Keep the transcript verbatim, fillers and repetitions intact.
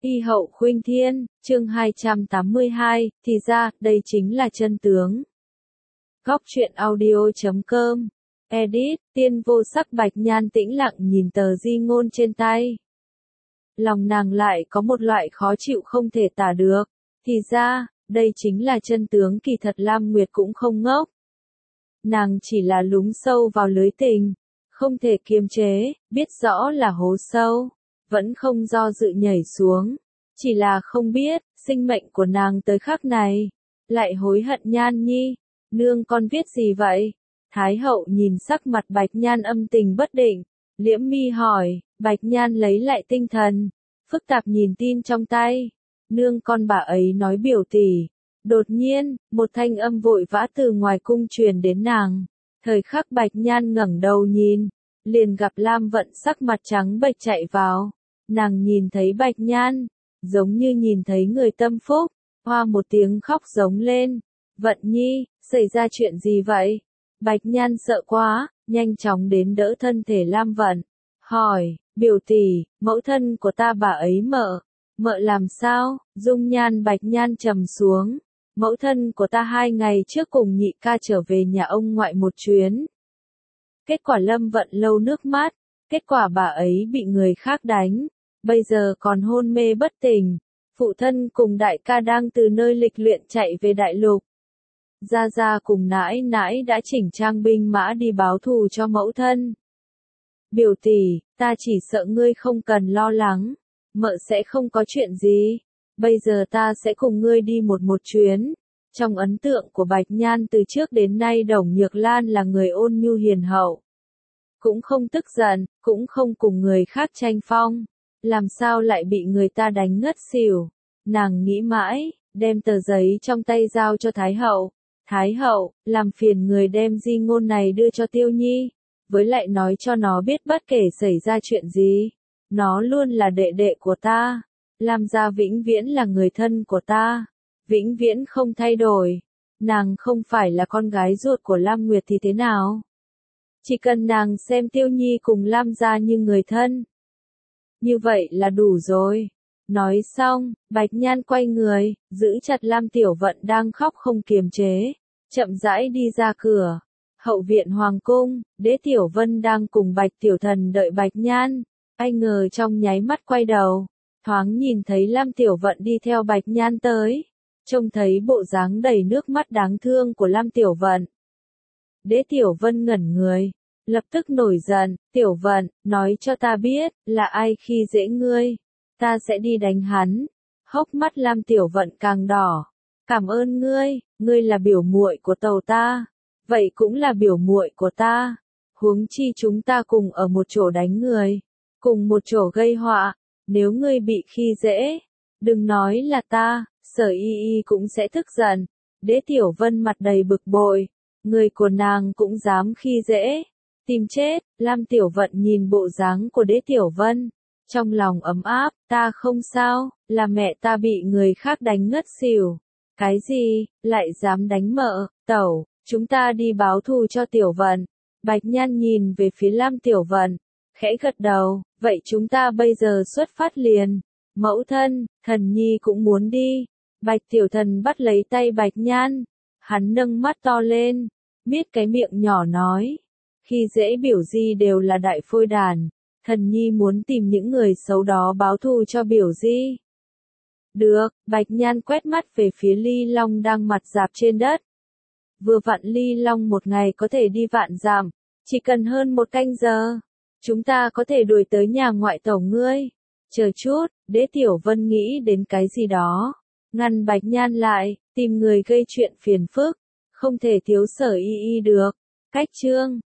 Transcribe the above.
Y hậu khuynh thiên, chương hai trăm tám mươi hai, thì ra, đây chính là chân tướng. Góc truyện audio chấm com, edit, tiên vô sắc Bạch Nhan tĩnh lặng nhìn tờ di ngôn trên tay. Lòng nàng lại có một loại khó chịu không thể tả được, thì ra, đây chính là chân tướng. Kỳ thật Lam Nguyệt cũng không ngốc. Nàng chỉ là lún sâu vào lưới tình, không thể kiềm chế, biết rõ là hố sâu, vẫn không do dự nhảy xuống. Chỉ là không biết, sinh mệnh của nàng tới khắc này, lại hối hận. Nhan nhi, nương con viết gì vậy? Thái hậu nhìn sắc mặt Bạch Nhan âm tình bất định, liễm mi hỏi. Bạch Nhan lấy lại tinh thần, phức tạp nhìn tin trong tay. Nương con bà ấy nói biểu tỷ. Đột nhiên, một thanh âm vội vã từ ngoài cung truyền đến nàng. Thời khắc Bạch Nhan ngẩng đầu nhìn, liền gặp Lam Vận sắc mặt trắng bệch chạy vào. Nàng nhìn thấy Bạch Nhan, giống như nhìn thấy người tâm phúc, hoa một tiếng khóc giống lên. Vận nhi, xảy ra chuyện gì vậy? Bạch Nhan sợ quá, nhanh chóng đến đỡ thân thể Lam Vận, hỏi, biểu tỷ, mẫu thân của ta bà ấy mợ, mợ làm sao? Dung nhan Bạch Nhan trầm xuống, mẫu thân của ta hai ngày trước cùng nhị ca trở về nhà ông ngoại một chuyến. Kết quả Lâm Vận lâu nước mắt, kết quả bà ấy bị người khác đánh, bây giờ còn hôn mê bất tỉnh. Phụ thân cùng đại ca đang từ nơi lịch luyện chạy về đại lục. Gia Gia cùng nãi nãi đã chỉnh trang binh mã đi báo thù cho mẫu thân. Biểu tỷ, ta chỉ sợ ngươi không cần lo lắng, mợ sẽ không có chuyện gì. Bây giờ ta sẽ cùng ngươi đi một một chuyến. Trong ấn tượng của Bạch Nhan từ trước đến nay Đồng Nhược Lan là người ôn nhu hiền hậu. Cũng không tức giận, cũng không cùng người khác tranh phong. Làm sao lại bị người ta đánh ngất xỉu? Nàng nghĩ mãi, đem tờ giấy trong tay giao cho Thái hậu. Thái hậu, làm phiền người đem di ngôn này đưa cho Tiêu Nhi, với lại nói cho nó biết bất kể xảy ra chuyện gì, nó luôn là đệ đệ của ta. Lam gia vĩnh viễn là người thân của ta, vĩnh viễn không thay đổi. Nàng không phải là con gái ruột của Lam Nguyệt thì thế nào? Chỉ cần nàng xem Tiêu Nhi cùng Lam gia như người thân, như vậy là đủ rồi. Nói xong, Bạch Nhan quay người, giữ chặt Lam Tiểu Vận đang khóc không kiềm chế, chậm rãi đi ra cửa. Hậu viện hoàng cung, Đế Tiểu Vân đang cùng Bạch Tiểu Thần đợi Bạch Nhan, ai ngờ trong nháy mắt quay đầu, thoáng nhìn thấy Lam Tiểu Vận đi theo Bạch Nhan tới, trông thấy bộ dáng đầy nước mắt đáng thương của Lam Tiểu Vận. Đế Tiểu Vân ngẩn người, lập tức nổi giận. Tiểu Vận, nói cho ta biết, là ai khi dễ ngươi, ta sẽ đi đánh hắn. Hốc mắt Lam Tiểu Vận càng đỏ. Cảm ơn ngươi, ngươi là biểu muội của tàu ta, vậy cũng là biểu muội của ta. Huống chi chúng ta cùng ở một chỗ đánh người, cùng một chỗ gây họa, nếu ngươi bị khi dễ, đừng nói là ta, Sở Y Y cũng sẽ tức giận. Đế Tiểu Vân mặt đầy bực bội, người của nàng cũng dám khi dễ, tìm chết. Lam Tiểu Vận nhìn bộ dáng của Đế Tiểu Vân, trong lòng ấm áp. Ta không sao, là mẹ ta bị người khác đánh ngất xỉu. Cái gì, lại dám đánh mợ? Tẩu, chúng ta đi báo thù cho Tiểu Vận. Bạch Nhan nhìn về phía Lam Tiểu Vận, khẽ gật đầu, vậy chúng ta bây giờ xuất phát liền. Mẫu thân, Thần Nhi cũng muốn đi. Bạch Tiểu Thần bắt lấy tay Bạch Nhan, hắn nâng mắt to lên, miết cái miệng nhỏ nói, khi dễ biểu di đều là đại phôi đàn, Thần Nhi muốn tìm những người xấu đó báo thù cho biểu di. Được. Bạch Nhan quét mắt về phía Ly Long đang mặt dạp trên đất. Vừa vặn Ly Long một ngày có thể đi vạn dặm, chỉ cần hơn một canh giờ, chúng ta có thể đuổi tới nhà ngoại tẩu ngươi. Chờ chút, Đế Tiểu Vân nghĩ đến cái gì đó, ngăn Bạch Nhan lại, tìm người gây chuyện phiền phức, không thể thiếu Sở Y Y được. Cách chương